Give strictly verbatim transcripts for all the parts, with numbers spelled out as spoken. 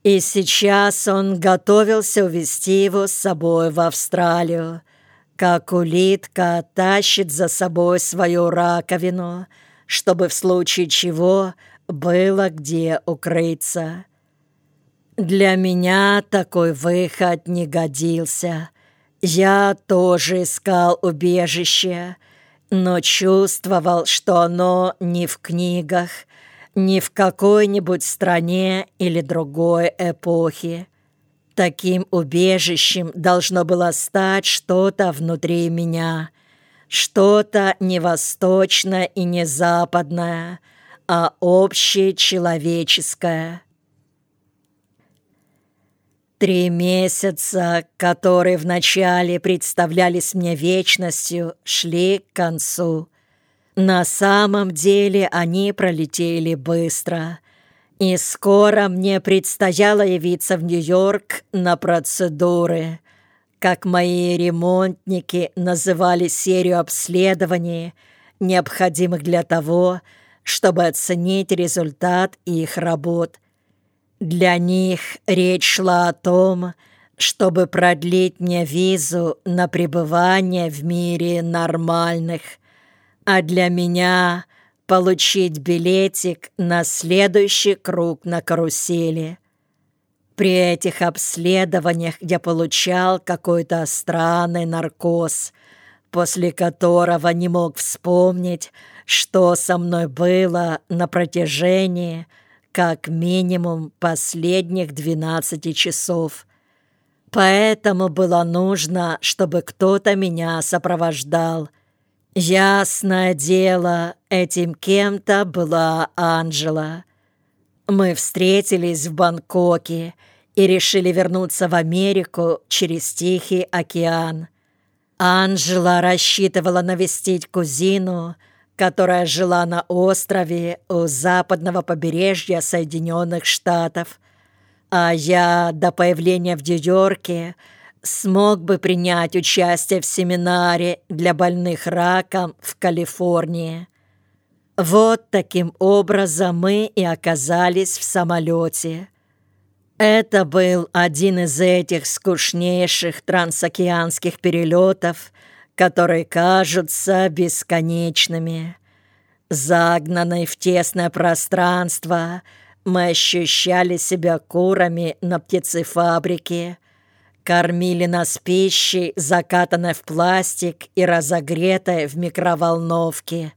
И сейчас он готовился увезти его с собой в Австралию, как улитка тащит за собой свою раковину, чтобы в случае чего было где укрыться. Для меня такой выход не годился. Я тоже искал убежище, но чувствовал, что оно не в книгах, не в какой-нибудь стране или другой эпохе. Таким убежищем должно было стать что-то внутри меня, что-то не восточное и не западное, а общечеловеческое. Три месяца, которые вначале представлялись мне вечностью, шли к концу. На самом деле они пролетели быстро, и скоро мне предстояло явиться в Нью-Йорк на процедуры, как мои ремонтники называли серию обследований, необходимых для того, чтобы оценить результат их работ. Для них речь шла о том, чтобы продлить мне визу на пребывание в мире нормальных, а для меня получить билетик на следующий круг на карусели. При этих обследованиях я получал какой-то странный наркоз, после которого не мог вспомнить, что со мной было на протяжении как минимум последних двенадцати часов. Поэтому было нужно, чтобы кто-то меня сопровождал. Ясное дело, этим кем-то была Анжела. Мы встретились в Бангкоке и решили вернуться в Америку через Тихий океан. Анжела рассчитывала навестить кузину, которая жила на острове у западного побережья Соединенных Штатов, а я до появления в Нью-Йорке смог бы принять участие в семинаре для больных раком в Калифорнии. Вот таким образом мы и оказались в самолете. Это был один из этих скучнейших трансокеанских перелетов, которые кажутся бесконечными. Загнанные в тесное пространство, мы ощущали себя курами на птицефабрике, кормили нас пищей, закатанной в пластик и разогретой в микроволновке.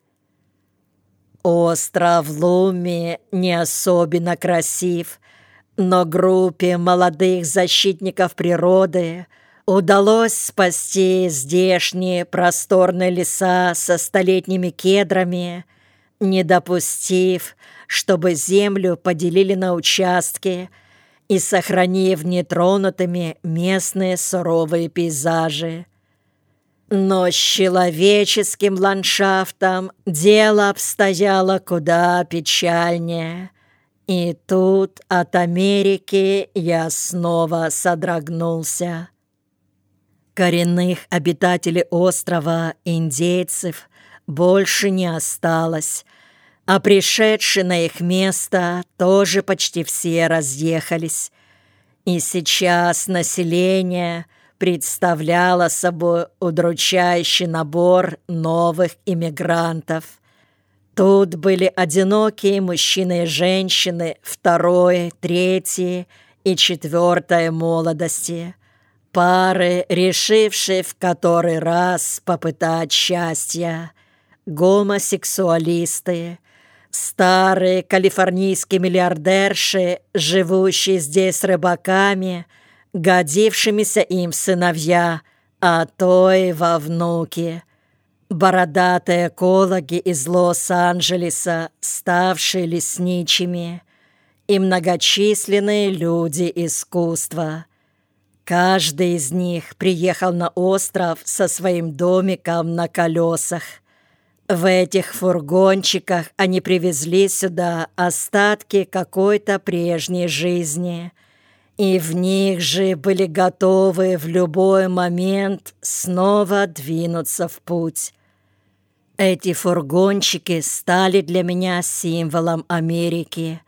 Остров Луми не особенно красив, но группе молодых защитников природы удалось спасти здешние просторные леса со столетними кедрами, не допустив, чтобы землю поделили на участки и сохранив нетронутыми местные суровые пейзажи. Но с человеческим ландшафтом дело обстояло куда печальнее. И тут от Америки я снова содрогнулся. Коренных обитателей острова, индейцев, больше не осталось, а пришедшие на их место тоже почти все разъехались. И сейчас население представляло собой удручающий набор новых иммигрантов. Тут были одинокие мужчины и женщины второй, третьей и четвертой молодости, пары, решившие в который раз попытать счастья, гомосексуалисты, старые калифорнийские миллиардерши, живущие здесь с рыбаками, годившимися им в сыновья, а то и во внуки, бородатые экологи из Лос-Анджелеса, ставшие лесничими, и многочисленные люди искусства. Каждый из них приехал на остров со своим домиком на колесах. В этих фургончиках они привезли сюда остатки какой-то прежней жизни, и в них же были готовы в любой момент снова двинуться в путь. Эти фургончики стали для меня символом Америки.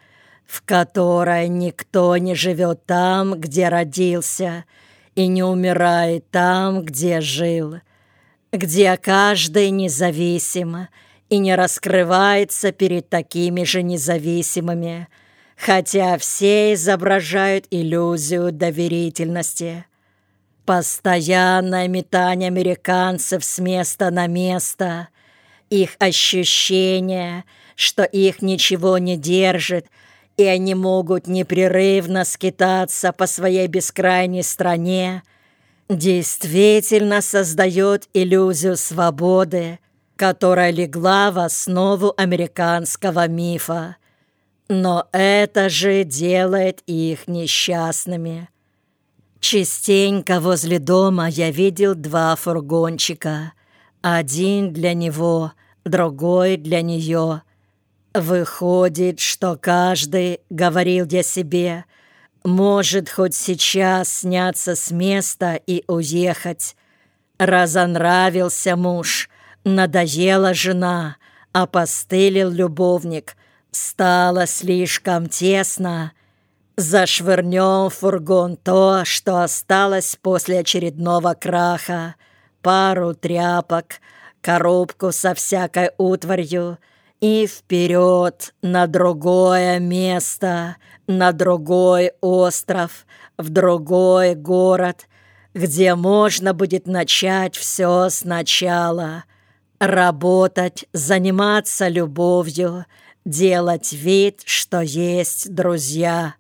в которой никто не живет там, где родился, и не умирает там, где жил, где каждый независим и не раскрывается перед такими же независимыми, хотя все изображают иллюзию доверительности. Постоянное метание американцев с места на место, их ощущение, что их ничего не держит, и они могут непрерывно скитаться по своей бескрайней стране, действительно создает иллюзию свободы, которая легла в основу американского мифа. Но это же делает их несчастными. Частенько возле дома я видел два фургончика. Один для него, другой для нее. Выходит, что каждый, говорил я себе, может хоть сейчас сняться с места и уехать. Разонравился муж, надоела жена, опостылил любовник, стало слишком тесно. Зашвырнем в фургон то, что осталось после очередного краха, пару тряпок, коробку со всякой утварью и вперед на другое место, на другой остров, в другой город, где можно будет начать все сначала, работать, заниматься любовью, делать вид, что есть друзья.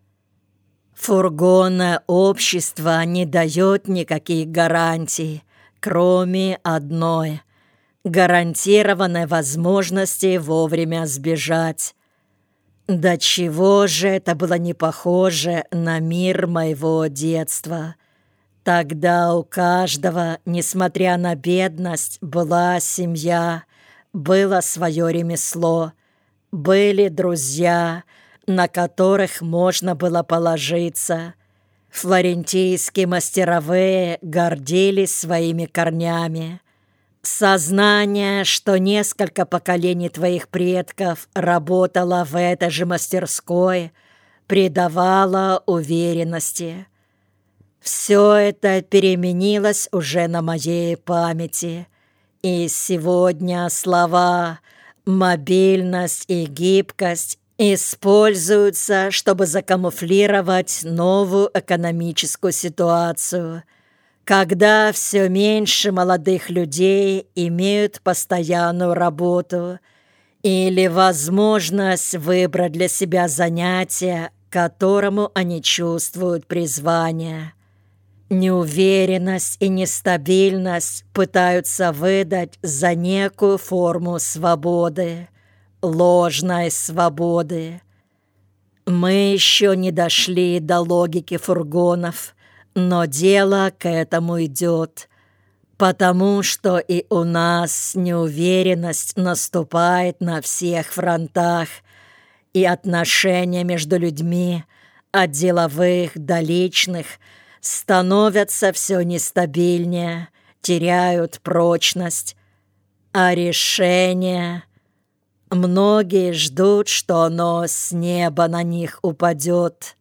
Фургонное общество не дает никаких гарантий, кроме одной – гарантированной возможности вовремя сбежать. До чего же это было не похоже на мир моего детства. Тогда у каждого, несмотря на бедность, была семья, было свое ремесло, были друзья, на которых можно было положиться. Флорентийские мастеровые гордились своими корнями. Сознание, что несколько поколений твоих предков работало в этой же мастерской, придавало уверенности. Все это переменилось уже на моей памяти, и сегодня слова «мобильность» и «гибкость» используются, чтобы закамуфлировать новую экономическую ситуацию, когда все меньше молодых людей имеют постоянную работу или возможность выбрать для себя занятие, к которому они чувствуют призвание. Неуверенность и нестабильность пытаются выдать за некую форму свободы, ложной свободы. Мы еще не дошли до логики фургонов, но дело к этому идет, потому что и у нас неуверенность наступает на всех фронтах, и отношения между людьми, от деловых до личных, становятся все нестабильнее, теряют прочность. А решение... Многие ждут, что оно с неба на них упадет.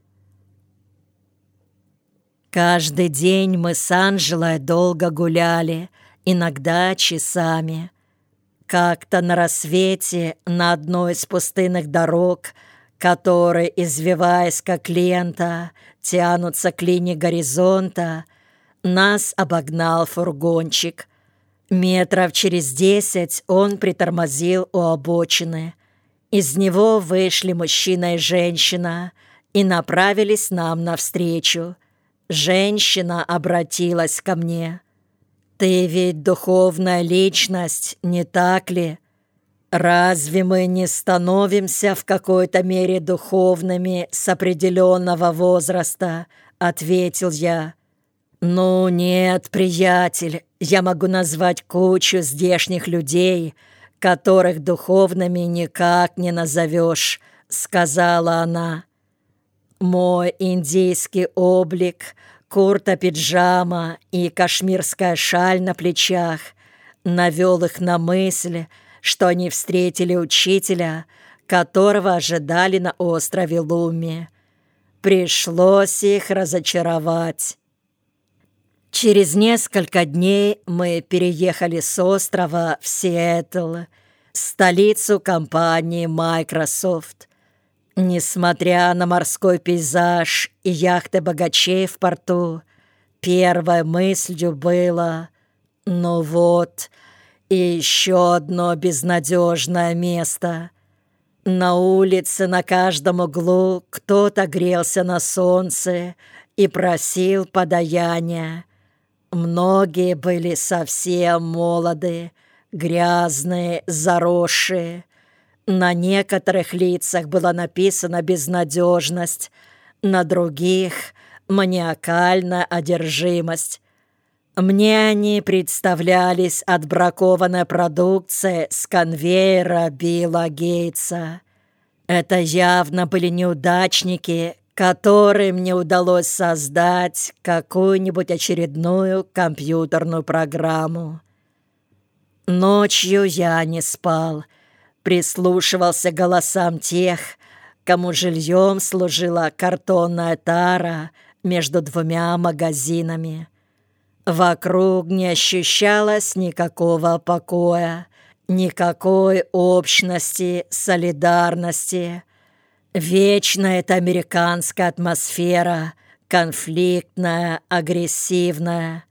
Каждый день мы с Анжелой долго гуляли, иногда часами. Как-то на рассвете на одной из пустынных дорог, которые, извиваясь как лента, тянутся к линии горизонта, нас обогнал фургончик. Метров через десять он притормозил у обочины. Из него вышли мужчина и женщина и направились нам навстречу. Женщина обратилась ко мне. «Ты ведь духовная личность, не так ли? Разве мы не становимся в какой-то мере духовными с определенного возраста?» — ответил я. «Ну нет, приятель, я могу назвать кучу здешних людей, которых духовными никак не назовешь», — сказала она. Мой индийский облик, курта-пиджама и кашмирская шаль на плечах навел их на мысль, что они встретили учителя, которого ожидали на острове Лумми. Пришлось их разочаровать. Через несколько дней мы переехали с острова в Сиэтл, столицу компании Microsoft. Несмотря на морской пейзаж и яхты богачей в порту, первой мыслью было: ну вот, и еще одно безнадежное место. На улице на каждом углу кто-то грелся на солнце и просил подаяния. Многие были совсем молоды, грязные, заросшие. На некоторых лицах была написана безнадежность, на других — маниакальная одержимость. Мне они представлялись отбракованной продукцией с конвейера Билла Гейтса. Это явно были неудачники, которым не удалось создать какую-нибудь очередную компьютерную программу. Ночью я не спал, прислушивался к голосам тех, кому жильем служила картонная тара между двумя магазинами. Вокруг не ощущалось никакого покоя, никакой общности, солидарности. Вечно эта американская атмосфера, конфликтная, агрессивная.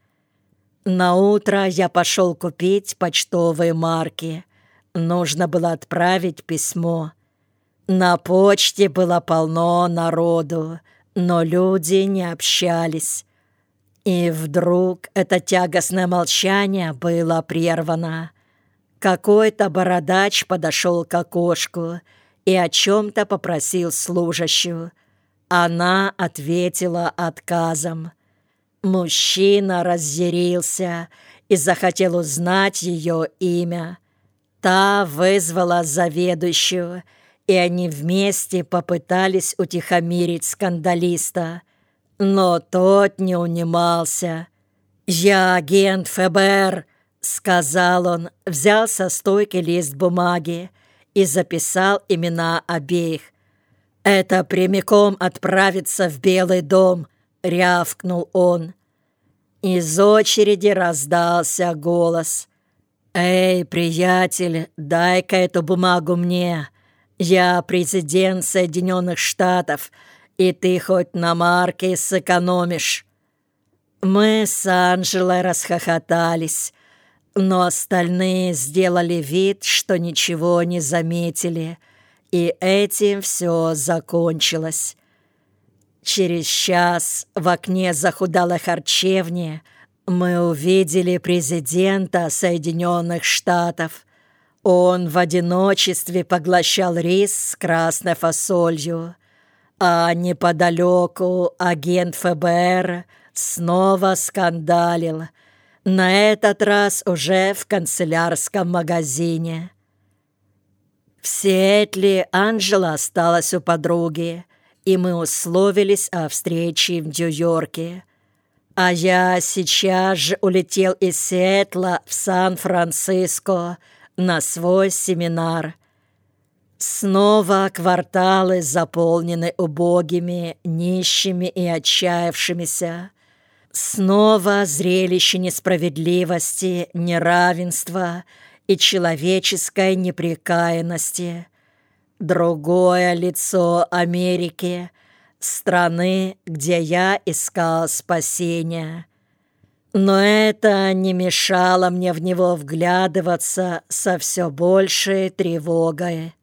Наутро я пошел купить почтовые марки. Нужно было отправить письмо. На почте было полно народу, но люди не общались. И вдруг это тягостное молчание было прервано. Какой-то бородач подошел к окошку и о чем-то попросил служащую. Она ответила отказом. Мужчина разъярился и захотел узнать ее имя. Та вызвала заведующую, и они вместе попытались утихомирить скандалиста. Но тот не унимался. «Я агент ФБР», — сказал он, взял со стойки лист бумаги и записал имена обеих. «Это прямиком отправится в Белый дом», — рявкнул он. Из очереди раздался голос. «Эй, приятель, дай-ка эту бумагу мне. Я президент Соединенных Штатов, и ты хоть на марке сэкономишь». Мы с Анжелой расхохотались, но остальные сделали вид, что ничего не заметили, и этим все закончилось. Через час в окне захудалой харчевни мы увидели президента Соединенных Штатов. Он в одиночестве поглощал рис с красной фасолью, а неподалеку агент ФБР снова скандалил, на этот раз уже в канцелярском магазине. В Сиэтле Анжела осталась у подруги, и мы условились о встрече в Нью-Йорке. А я сейчас же улетел из Сиэтла в Сан-Франциско на свой семинар. Снова кварталы заполнены убогими, нищими и отчаявшимися. Снова зрелище несправедливости, неравенства и человеческой непрекаянности. Другое лицо Америки, страны, где я искал спасения. Но это не мешало мне в него вглядываться со все большей тревогой.